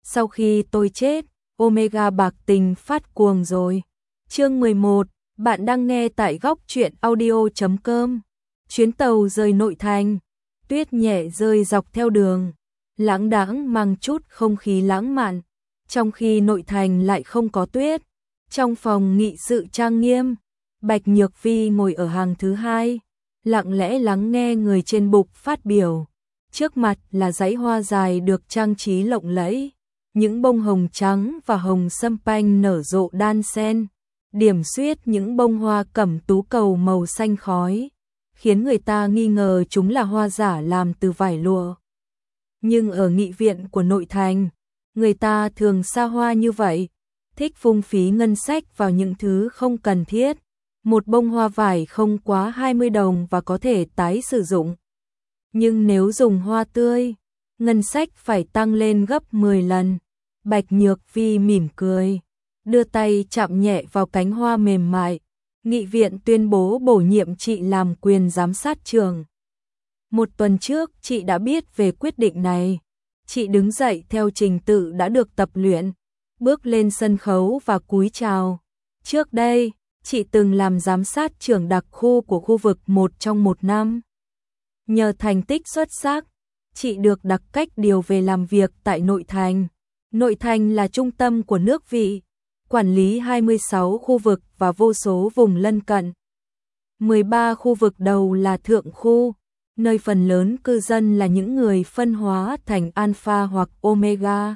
sau khi tôi chết, Omega bạc tình phát cuồng rồi. Chương 11, bạn đang nghe tại góc truyện audio.com. Chuyến tàu rời nội thành, tuyết nhẹ rơi dọc theo đường, lãng đãng mang chút không khí lãng mạn, trong khi nội thành lại không có tuyết. Trong phòng nghị sự trang nghiêm, Bạch Nhược Vi ngồi ở hàng thứ hai, lặng lẽ lắng nghe người trên bục phát biểu. Trước mặt là dãy hoa dài được trang trí lộng lẫy, những bông hồng trắng và hồng sâm panh nở rộ đan xen, điểm xuyết những bông hoa cẩm tú cầu màu xanh khói, khiến người ta nghi ngờ chúng là hoa giả làm từ vải lụa. Nhưng ở nghị viện của nội thành, người ta thường xa hoa như vậy, thích phung phí ngân sách vào những thứ không cần thiết. Một bông hoa vải không quá 20 đồng và có thể tái sử dụng. Nhưng nếu dùng hoa tươi, ngân sách phải tăng lên gấp 10 lần. Bạch Nhược Vi mỉm cười, đưa tay chạm nhẹ vào cánh hoa mềm mại. Nghị viện tuyên bố bổ nhiệm chị làm quyền giám sát trường. Một tuần trước chị đã biết về quyết định này. Chị đứng dậy theo trình tự đã được tập luyện, bước lên sân khấu và cúi chào. Trước đây, chị từng làm giám sát trưởng đặc khu của khu vực 1 trong 1 năm. Nhờ thành tích xuất sắc, chị được đặc cách điều về làm việc tại nội thành. Nội thành là trung tâm của nước Vị, quản lý 26 khu vực và vô số vùng lân cận. 13 khu vực đầu là thượng khu, nơi phần lớn cư dân là những người phân hóa thành alpha hoặc omega.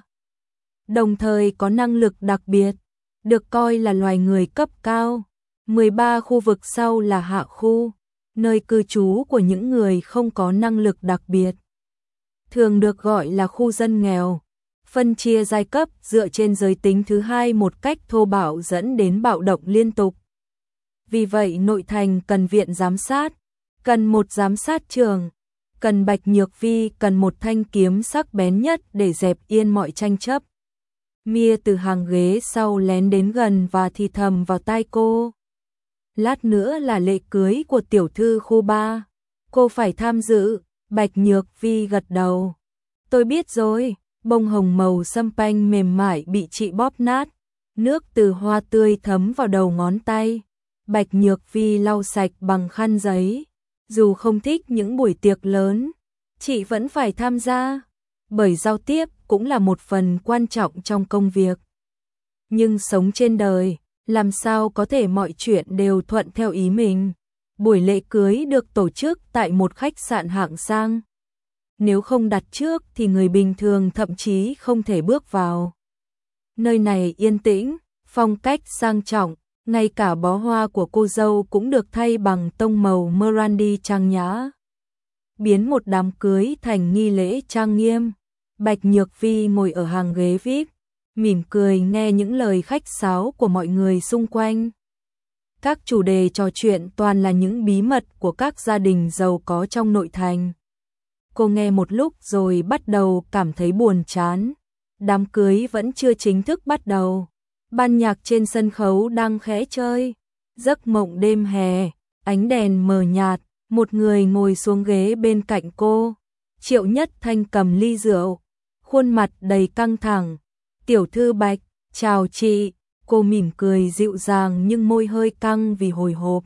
Đồng thời có năng lực đặc biệt, được coi là loài người cấp cao. 13 khu vực sau là hạ khu, nơi cư trú của những người không có năng lực đặc biệt, thường được gọi là khu dân nghèo. Phân chia giai cấp dựa trên giới tính thứ hai một cách thô bạo dẫn đến bạo động liên tục. Vì vậy nội thành cần viện giám sát, cần một giám sát trường, cần Bạch Nhược Vi cần một thanh kiếm sắc bén nhất để dẹp yên mọi tranh chấp. Mia từ hàng ghế sau lén đến gần và thì thầm vào tai cô. Lát nữa là lễ cưới của tiểu thư khu 3. Cô phải tham dự. Bạch Nhược Vi gật đầu. Tôi biết rồi. Bông hồng màu sâm panh mềm mại bị chị bóp nát. Nước từ hoa tươi thấm vào đầu ngón tay. Bạch Nhược Vi lau sạch bằng khăn giấy. Dù không thích những buổi tiệc lớn, chị vẫn phải tham gia. Bởi giao tiếp cũng là một phần quan trọng trong công việc. Nhưng sống trên đời, làm sao có thể mọi chuyện đều thuận theo ý mình. Buổi lễ cưới được tổ chức tại một khách sạn hạng sang. Nếu không đặt trước thì người bình thường thậm chí không thể bước vào. Nơi này yên tĩnh, phong cách sang trọng, ngay cả bó hoa của cô dâu cũng được thay bằng tông màu Merandi trang nhã. Biến một đám cưới thành nghi lễ trang nghiêm. Bạch Nhược Vi ngồi ở hàng ghế VIP, mỉm cười nghe những lời khách sáo của mọi người xung quanh. Các chủ đề trò chuyện toàn là những bí mật của các gia đình giàu có trong nội thành. Cô nghe một lúc rồi bắt đầu cảm thấy buồn chán. Đám cưới vẫn chưa chính thức bắt đầu. Ban nhạc trên sân khấu đang khẽ chơi. Giấc mộng đêm hè, ánh đèn mờ nhạt, một người ngồi xuống ghế bên cạnh cô. Triệu Nhất Thanh cầm ly rượu, khuôn mặt đầy căng thẳng. Tiểu thư Bạch, chào chị. Cô mỉm cười dịu dàng nhưng môi hơi căng vì hồi hộp.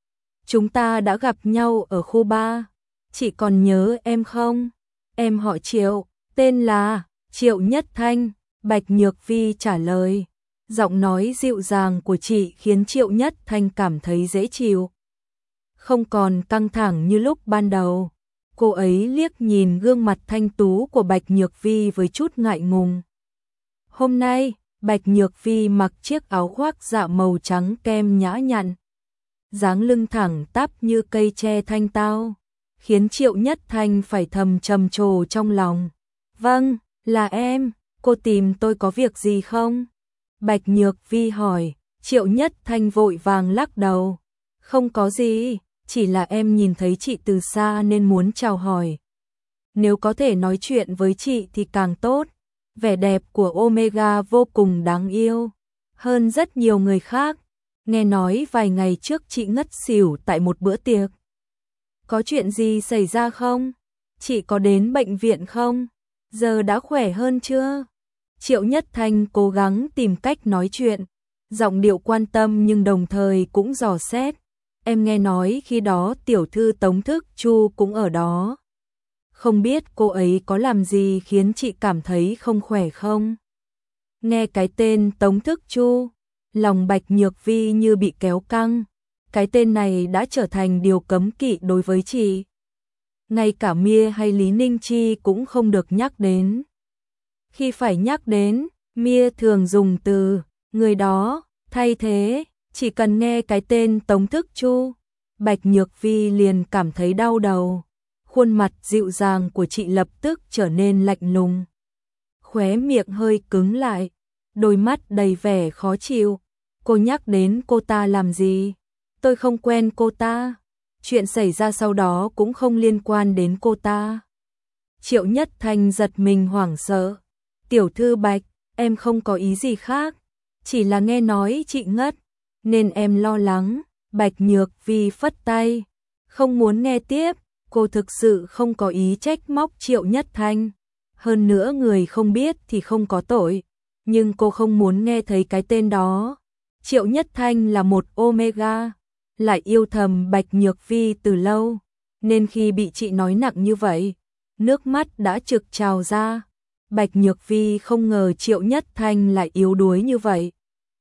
Chúng ta đã gặp nhau ở khu 3. Chị còn nhớ em không? Em họ Triệu, tên là Triệu Nhất Thanh. Bạch Nhược Vi trả lời. Giọng nói dịu dàng của chị khiến Triệu Nhất Thanh cảm thấy dễ chịu. Không còn căng thẳng như lúc ban đầu. Cô ấy liếc nhìn gương mặt thanh tú của Bạch Nhược Vi với chút ngại ngùng. Hôm nay, Bạch Nhược Vi mặc chiếc áo khoác dạ màu trắng kem nhã nhặn. Dáng lưng thẳng tắp như cây tre thanh tao, khiến Triệu Nhất Thanh phải thầm trầm trồ trong lòng. Vâng, là em, cô tìm tôi có việc gì không? Bạch Nhược Vi hỏi. Triệu Nhất Thanh vội vàng lắc đầu. Không có gì, chỉ là em nhìn thấy chị từ xa nên muốn chào hỏi. Nếu có thể nói chuyện với chị thì càng tốt. Vẻ đẹp của Omega vô cùng đáng yêu, hơn rất nhiều người khác. Nghe nói vài ngày trước chị ngất xỉu tại một bữa tiệc. Có chuyện gì xảy ra không? Chị có đến bệnh viện không? Giờ đã khỏe hơn chưa? Triệu Nhất Thanh cố gắng tìm cách nói chuyện, giọng điệu quan tâm nhưng đồng thời cũng dò xét. Em nghe nói khi đó tiểu thư Tống Thức Chu cũng ở đó. Không biết cô ấy có làm gì khiến chị cảm thấy không khỏe không? Nghe cái tên Tống Thức Chu, lòng Bạch Nhược Vi như bị kéo căng. Cái tên này đã trở thành điều cấm kỵ đối với chị. Ngay cả Mia hay Lý Ninh Chi cũng không được nhắc đến. Khi phải nhắc đến, Mia thường dùng từ người đó thay thế. Chỉ cần nghe cái tên Tống Thức Chu, Bạch Nhược Vi liền cảm thấy đau đầu. Khuôn mặt dịu dàng của chị lập tức trở nên lạnh lùng. Khóe miệng hơi cứng lại, đôi mắt đầy vẻ khó chịu. Cô nhắc đến cô ta làm gì? Tôi không quen cô ta. Chuyện xảy ra sau đó cũng không liên quan đến cô ta. Triệu Nhất Thanh giật mình hoảng sợ. Tiểu thư Bạch, em không có ý gì khác. Chỉ là nghe nói chị ngất, nên em lo lắng. Bạch Nhược Vi phất tay, không muốn nghe tiếp. Cô thực sự không có ý trách móc Triệu Nhất Thanh. Hơn nữa người không biết thì không có tội. Nhưng cô không muốn nghe thấy cái tên đó. Triệu Nhất Thanh là một Omega, lại yêu thầm Bạch Nhược Vi từ lâu. Nên khi bị chị nói nặng như vậy, nước mắt đã trực trào ra. Bạch Nhược Vi không ngờ Triệu Nhất Thanh lại yếu đuối như vậy.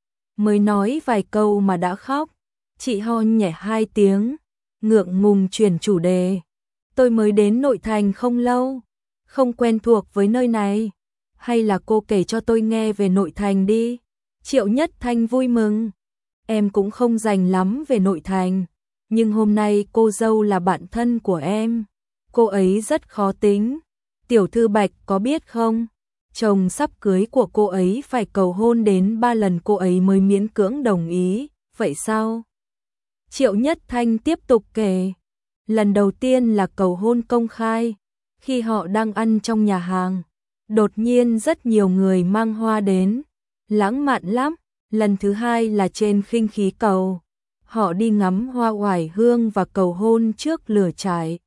Mới nói vài câu mà đã khóc. Chị ho nhẹ 2 tiếng, ngượng ngùng chuyển chủ đề. Tôi mới đến nội thành không lâu, không quen thuộc với nơi này. Hay là cô kể cho tôi nghe về nội thành đi. Triệu Nhất Thanh vui mừng. Em cũng không rành lắm về nội thành, nhưng hôm nay cô dâu là bạn thân của em. Cô ấy rất khó tính. Tiểu thư Bạch có biết không? Chồng sắp cưới của cô ấy phải cầu hôn đến 3 lần cô ấy mới miễn cưỡng đồng ý. Vậy sao? Triệu Nhất Thanh tiếp tục kể. Lần đầu tiên là cầu hôn công khai, khi họ đang ăn trong nhà hàng. Đột nhiên rất nhiều người mang hoa đến, lãng mạn lắm. Lần thứ hai là trên khinh khí cầu, họ đi ngắm hoa oải hương và cầu hôn trước lửa trại.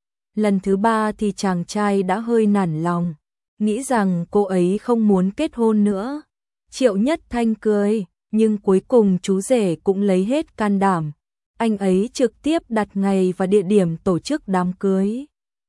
Lần thứ ba thì chàng trai đã hơi nản lòng, nghĩ rằng cô ấy không muốn kết hôn nữa. Triệu Nhất Thanh cười, nhưng cuối cùng chú rể cũng lấy hết can đảm. Anh ấy trực tiếp đặt ngày và địa điểm tổ chức đám cưới.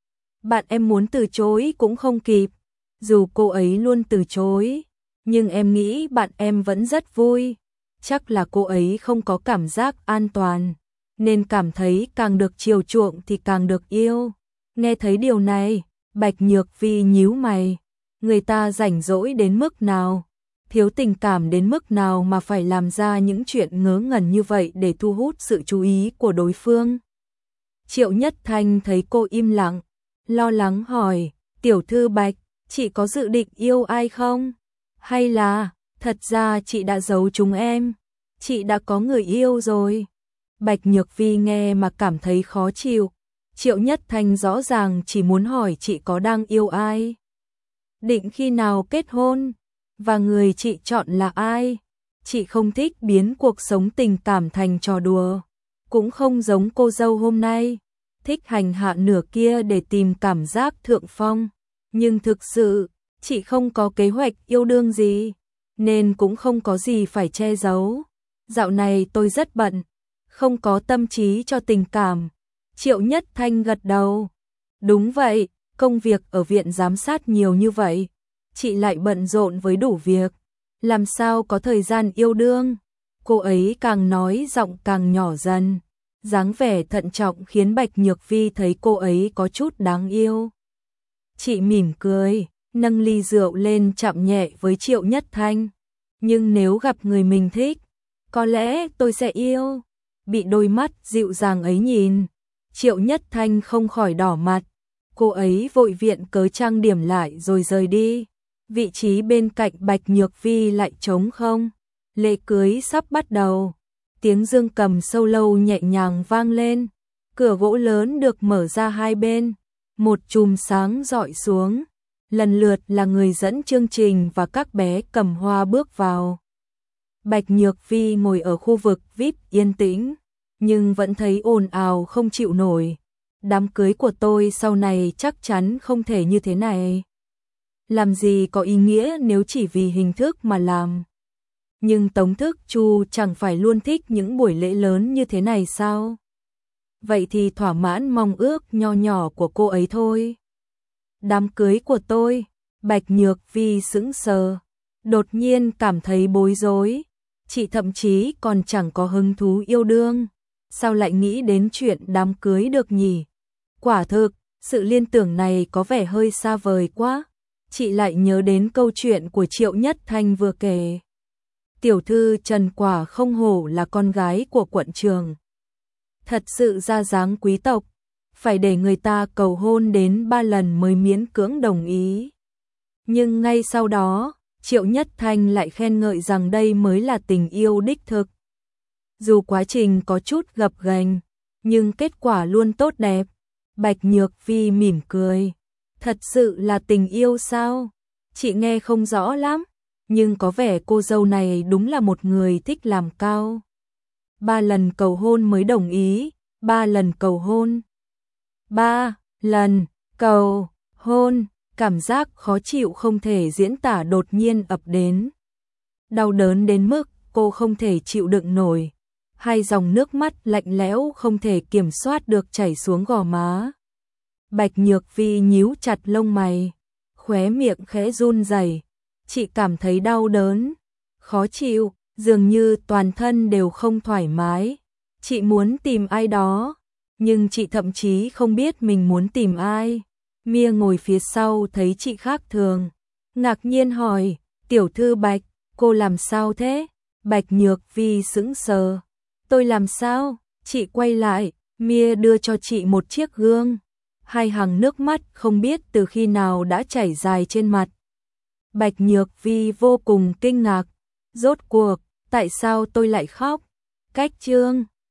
Bạn em muốn từ chối cũng không kịp, dù cô ấy luôn từ chối. Nhưng em nghĩ bạn em vẫn rất vui. Chắc là cô ấy không có cảm giác an toàn, nên cảm thấy càng được chiều chuộng thì càng được yêu. Nghe thấy điều này, Bạch Nhược Vi nhíu mày. Người ta rảnh rỗi đến mức nào, thiếu tình cảm đến mức nào mà phải làm ra những chuyện ngớ ngẩn như vậy để thu hút sự chú ý của đối phương. Triệu Nhất Thanh thấy cô im lặng, lo lắng hỏi, tiểu thư Bạch, chị có dự định yêu ai không? Hay là, thật ra chị đã giấu chúng em, chị đã có người yêu rồi. Bạch Nhược Vi nghe mà cảm thấy khó chịu. Triệu Nhất Thanh rõ ràng chỉ muốn hỏi chị có đang yêu ai, định khi nào kết hôn, và người chị chọn là ai. Chị không thích biến cuộc sống tình cảm thành trò đùa, cũng không giống cô dâu hôm nay, thích hành hạ nửa kia để tìm cảm giác thượng phong. Nhưng thực sự, chị không có kế hoạch yêu đương gì, nên cũng không có gì phải che giấu. Dạo này tôi rất bận, không có tâm trí cho tình cảm. Triệu Nhất Thanh gật đầu. Đúng vậy, công việc ở viện giám sát nhiều như vậy, chị lại bận rộn với đủ việc, làm sao có thời gian yêu đương. Cô ấy càng nói giọng càng nhỏ dần, dáng vẻ thận trọng khiến Bạch Nhược Vi thấy cô ấy có chút đáng yêu. Chị mỉm cười, nâng ly rượu lên chạm nhẹ với Triệu Nhất Thanh. Nhưng nếu gặp người mình thích, có lẽ tôi sẽ yêu. Bị đôi mắt dịu dàng ấy nhìn, Triệu Nhất Thanh không khỏi đỏ mặt. Cô ấy vội viện cớ trang điểm lại rồi rời đi. Vị trí bên cạnh Bạch Nhược Vi lại trống không. Lễ cưới sắp bắt đầu. Tiếng dương cầm solo nhẹ nhàng vang lên. Cửa gỗ lớn được mở ra hai bên. Một chùm sáng rọi xuống. Lần lượt là người dẫn chương trình và các bé cầm hoa bước vào. Bạch Nhược Vi ngồi ở khu vực VIP yên tĩnh, nhưng vẫn thấy ồn ào không chịu nổi. Đám cưới của tôi sau này chắc chắn không thể như thế này. làm gì có ý nghĩa nếu chỉ vì hình thức mà làm. Nhưng Tống Thức Chu chẳng phải luôn thích những buổi lễ lớn như thế này sao? Vậy thì thỏa mãn mong ước nho nhỏ của cô ấy thôi. Đám cưới của tôi, Bạch Nhược Vi sững sờ, đột nhiên cảm thấy bối rối. Chị thậm chí còn chẳng có hứng thú yêu đương, sao lại nghĩ đến chuyện đám cưới được nhỉ? Quả thực, sự liên tưởng này có vẻ hơi xa vời quá. Chị lại nhớ đến câu chuyện của Triệu Nhất Thanh vừa kể. Tiểu thư Trần quả không hổ là con gái của quận trường. Thật sự ra dáng quý tộc, phải để người ta cầu hôn đến 3 lần mới miễn cưỡng đồng ý. Nhưng ngay sau đó, Triệu Nhất Thanh lại khen ngợi rằng đây mới là tình yêu đích thực. Dù quá trình có chút gập ghềnh, nhưng kết quả luôn tốt đẹp. Bạch Nhược Vi mỉm cười. Thật sự là tình yêu sao? Chị nghe không rõ lắm, nhưng có vẻ cô dâu này đúng là một người thích làm cao. 3 lần cầu hôn mới đồng ý, 3 lần cầu hôn. 3 lần cầu hôn, cảm giác khó chịu không thể diễn tả đột nhiên ập đến. Đau đớn đến mức cô không thể chịu đựng nổi. Hai dòng nước mắt lạnh lẽo không thể kiểm soát được chảy xuống gò má. Bạch Nhược Vi nhíu chặt lông mày, khóe miệng khẽ run rẩy. Chị cảm thấy đau đớn, khó chịu, dường như toàn thân đều không thoải mái. Chị muốn tìm ai đó, nhưng chị thậm chí không biết mình muốn tìm ai. Mia ngồi phía sau thấy chị khác thường, ngạc nhiên hỏi, tiểu thư Bạch, cô làm sao thế? Bạch Nhược Vi sững sờ. Tôi làm sao? Chị quay lại, Mia đưa cho chị một chiếc gương. Hai hàng nước mắt không biết từ khi nào đã chảy dài trên mặt. Bạch Nhược Vi vô cùng kinh ngạc. Rốt cuộc, tại sao tôi lại khóc? Cách chương